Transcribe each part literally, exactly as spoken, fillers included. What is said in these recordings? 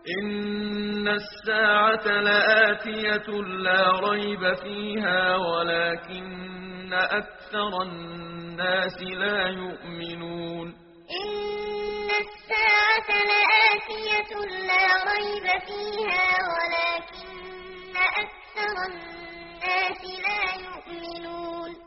إن الساعة لآتية لا ريب فيها ولكن أكثر الناس لا يؤمنون إن الساعة لآتية لا ريب فيها ولكن أكثر الناس لا يؤمنون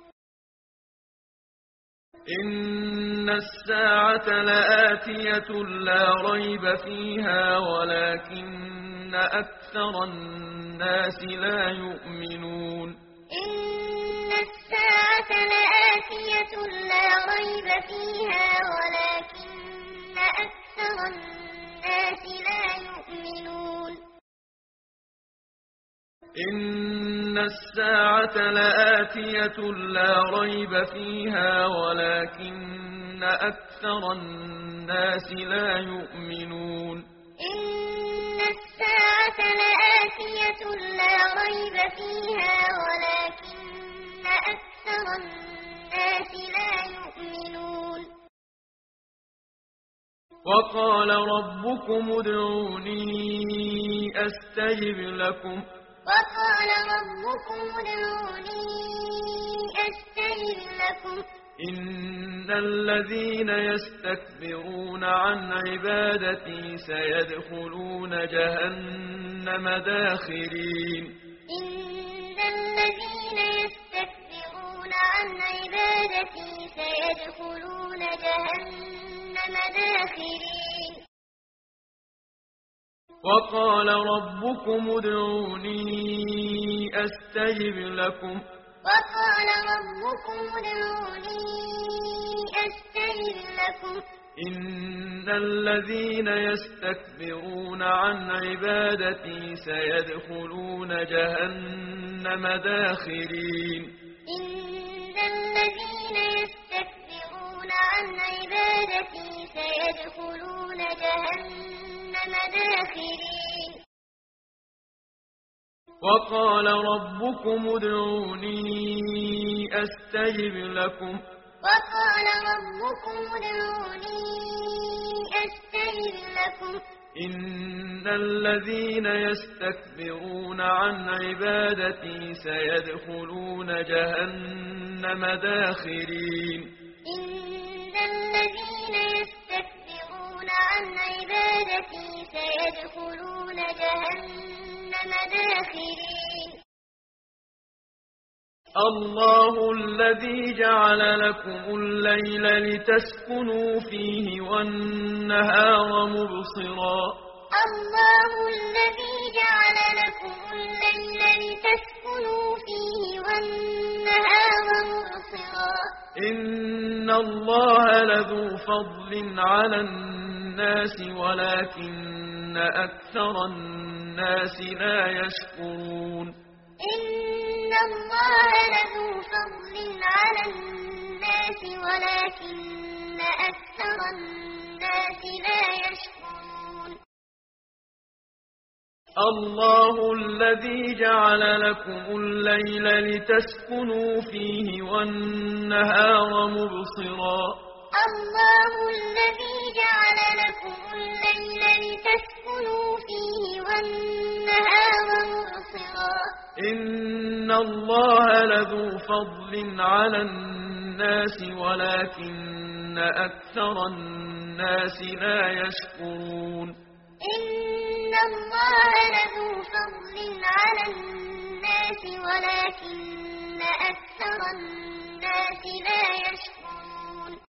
إن الساعة لآتية لا ريب فيها ولكن أكثر الناس لا يؤمنون إن الساعة لآتية لا ريب فيها ولكن أكثر الناس لا يؤمنون إن الساعة لآتية لا ريب فيها ولكن أكثر الناس لا يؤمنون إن الساعة لآتية لا ريب فيها ولكن أكثر الناس لا يؤمنون وقال ربكم ادعوني أستجب لكم وقال ربكم ادعوني أستجب لكم إن الذين يستكبرون عن عبادتي سيدخلون جهنم داخرين إن الذين يستكبرون عن عبادتي سيدخلون جهنم داخرين وقال ربكم ادعوني أستجب لكم وقال ربكم ادعوني أستجب لكم إن الذين يستكبرون عن عبادتي سيدخلون جهنم داخرين إن الذين يستكبرون عن عبادتي سيدخلون جهنم داخرين وقال ربكم ادعوني أستجب لكم وقال ربكم ادعوني أستجب لكم إن الذين يستكبرون عن عبادتي سيدخلون جهنم داخرين إن الذين يستكبرون عن عبادتي سيدخلون جهنم داخرين الله الذي جعل لكم الليل لتسكنوا فيه والنهار مبصرا الله الذي جعل لكم الليل لتسكنوا فيه والنهار مبصرا إن الله لذو فضل على الناس ولكن أكثر الناس لا يشكرون إن الله لذو فضل على الناس ولكن أكثر الناس لا يشكرون الله الذي جعل لكم الليل لتسكنوا فيه والنهار مبصرا الله الذي جعل لكم الليل لتسكنوا فيه والنهار مبصرا إن الله لذو فضل على الناس ولكن أكثر الناس لا يشكرون إن الله لذو فضل على الناس ولكن أكثر الناس لا يشكرون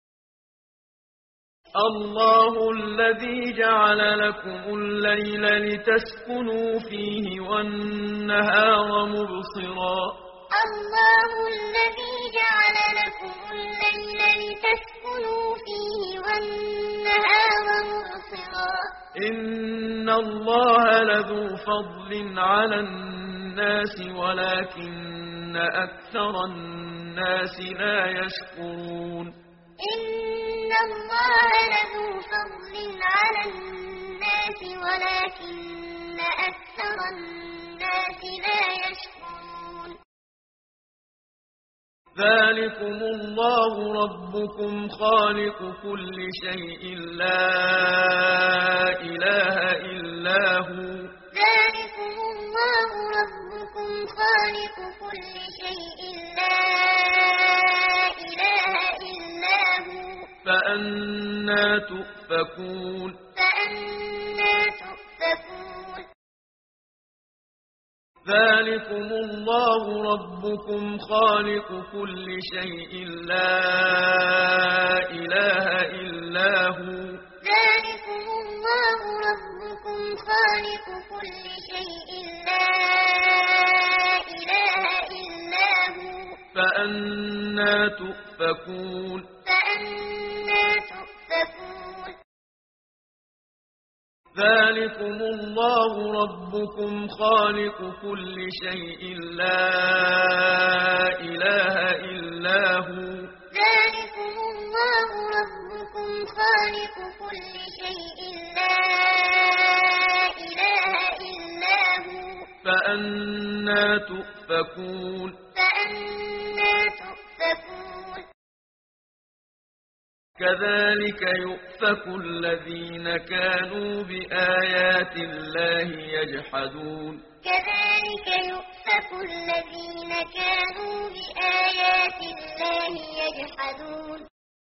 الله الذي جعل لكم الليل لتسكنوا فيه والنهار مبصرا الله الذي جعل لكم الليل لتسكنوا فيه والنهار مبصرا إن الله لذو فضل على الناس ولكن أكثر الناس لا يشكرون إن الله لذو فضل على الناس ولكن أكثر الناس لا يشكرون ذلكم الله ربكم خالق كل شيء لا إله إلا ذلكم الله ربكم خالق كل شيء لا إله إلا هو ذلكم الله ربكم خالق كل شيء لا إله إلا هو فأنى تؤفكون فأنى تؤفكون ذلكم الله ربكم خالق كل شيء لا إله إلا هو ذلكم الله ربكم خالق كل شيء لا إله إلا هو فأنى تؤفكون فأنى تؤفكون كذلك يؤفك الذين كانوا بآيات الله يجحدون كذلك يؤفك الذين كانوا بآيات الله يجحدون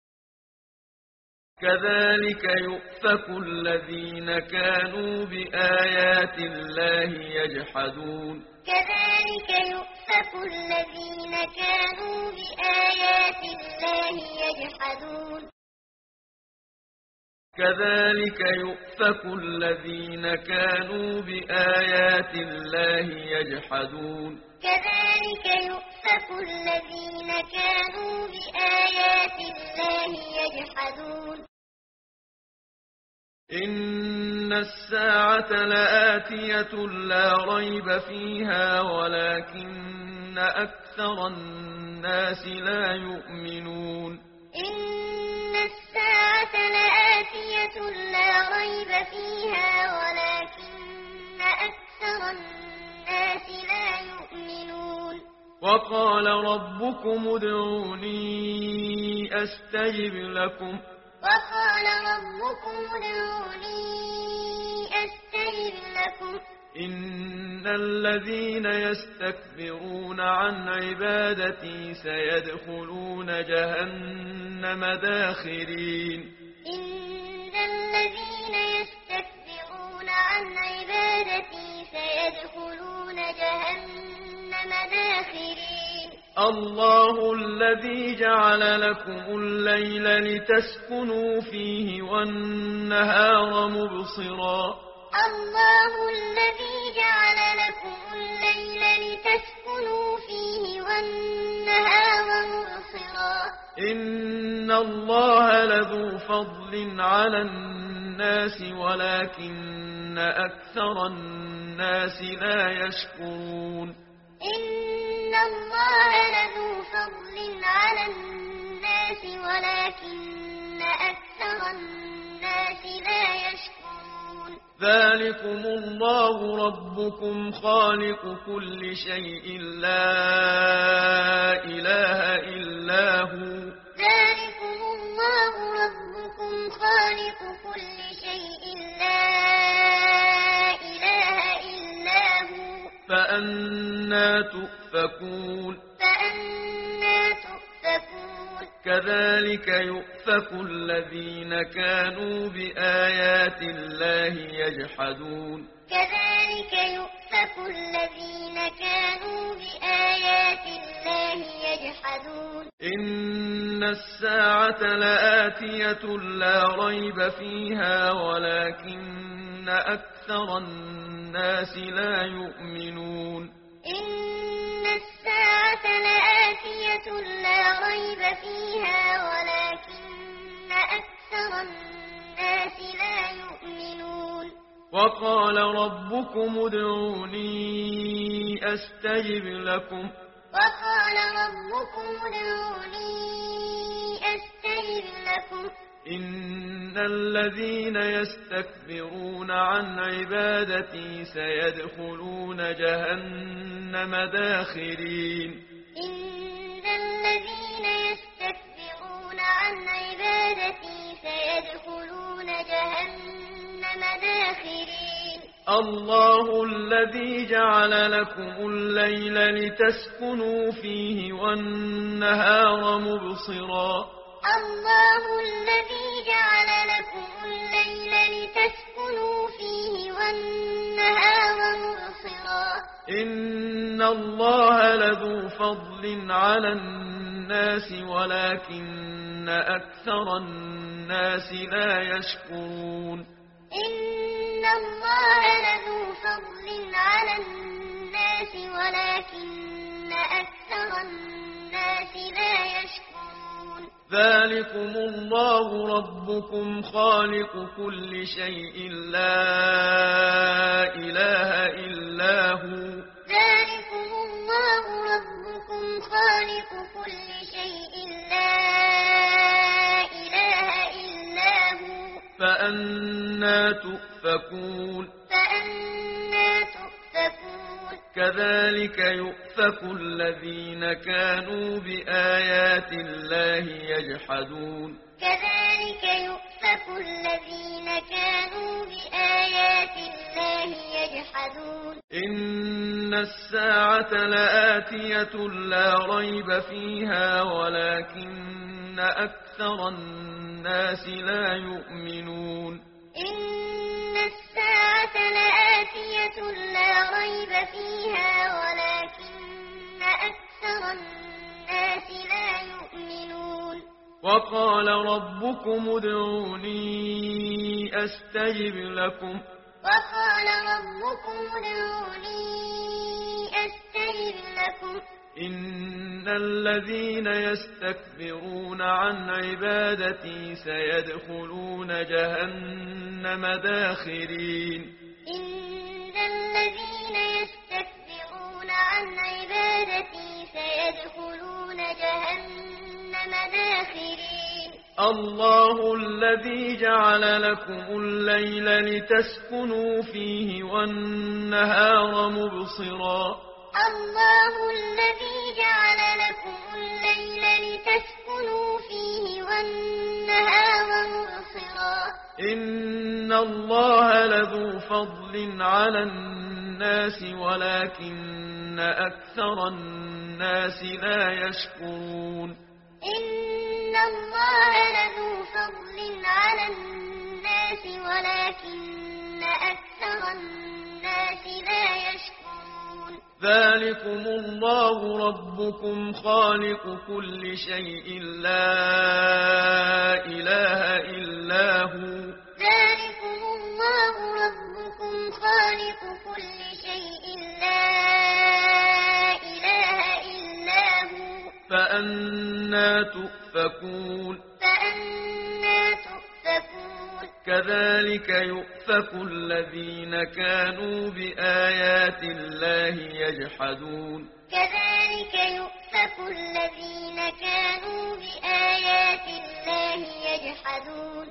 كذلك يؤفك الذين كانوا بآيات الله يجحدون كذلك يؤفك الذين كانوا بآيات الله يجحدون كذلك يؤفك الذين كانوا بآيات الله يجحدون كذلك يؤفك الذين كانوا بآيات الله يجحدون إن الساعة لآتية لا ريب فيها ولكن أكثر الناس لا يؤمنون إن الساعة لآتية لا ريب فيها ولكن أكثر الناس لا يؤمنون وقال ربكم ادعوني أستجب لكم وقال ربكم ادعوني أستجب لكم إن الذين يستكبرون عن عبادتي سيدخلون جهنم داخرين إن الذين يستكبرون عن عبادتي سيدخلون جهنم داخرين الله الذي جعل لكم الليل لتسكنوا فيه والنهار مبصرا الله الذي جعل لكم الليل لتسكنوا فيه والنهار مبصرا إن الله لذو فضل على الناس ولكن أكثر الناس لا يشكرون إن الله لذو فضل على الناس ولكن أكثر الناس لا يشكرون ذلكم الله ربكم خالق كل شيء لا إله إلا هو ذلكم الله ربكم خالق كل شيء لا إله إلا هو فأنى تؤفكون فأنى تؤفكون كذلك يؤفك الذين كانوا بآيات الله يجحدون كذلك يؤفك الذين كانوا بآيات الله يجحدون إن الساعة لآتية لا ريب فيها ولكن أكثر الناس لا يؤمنون إن الساعة لآتية لا ريب فيها ولكن أكثر الناس لا يؤمنون وقال ربكم ادعوني أستجب لكم وقال ربكم ادعوني أستجب لكم إن الذين يستكبرون عن عبادتي سيدخلون جهنم داخرين إن الذين يستكبرون عن عبادتي سيدخلون جهنم داخرين الله الذي جعل لكم الليل لتسكنوا فيه والنهار مبصرا الله الذي جعل لكم الليل لتسكنوا فيه والنهار مبصرا إن الله لذو فضل على الناس ولكن أكثر الناس لا يشكرون إن الله لذو فضل على الناس ولكن أكثر الناس لا يشكرون ذلكم الله ربكم خالق كل شيء لا إله إلا هو ذلكم الله ربكم خالق كل شيء لا إله إلا هو فأنى تؤفكون فأنى تؤفكون كذلك يؤفك الذين كانوا بآيات الله يجحدون كذلك يؤفك الذين كانوا بآيات الله يجحدون إن الساعة لآتية لا ريب فيها ولكن أكثر الناس لا يؤمنون إن الساعة لآتية لا ريب فيها ولكن أكثر الناس لا يؤمنون وقال ربكم ادعوني أستجب لكم وقال ربكم ادعوني أستجب لكم إن الذين يستكبرون عن عبادتي سيدخلون جهنم داخرين إن الذين يستكبرون عن عبادتي سيدخلون جهنم داخرين الله الذي جعل لكم الليل لتسكنوا فيه والنهار مبصرا الله الذي جعل لكم الليل لتسكنوا فيه والنهار مبصرا إن الله لذو فضل على الناس ولكن أكثر الناس لا يشكرون إن الله لذو فضل على الناس ولكن أكثر الناس لا يشكرون ذلكم الله ربكم خالق كل شيء لا إله إلا هو ذلكم الله ربكم خالق كل شيء لا إله إلا هو فأنى تؤفكون فأنى تؤفكون كذلك يؤفك الذين كانوا بآيات الله يجحدون كذلك يؤفك الذين كانوا بآيات الله يجحدون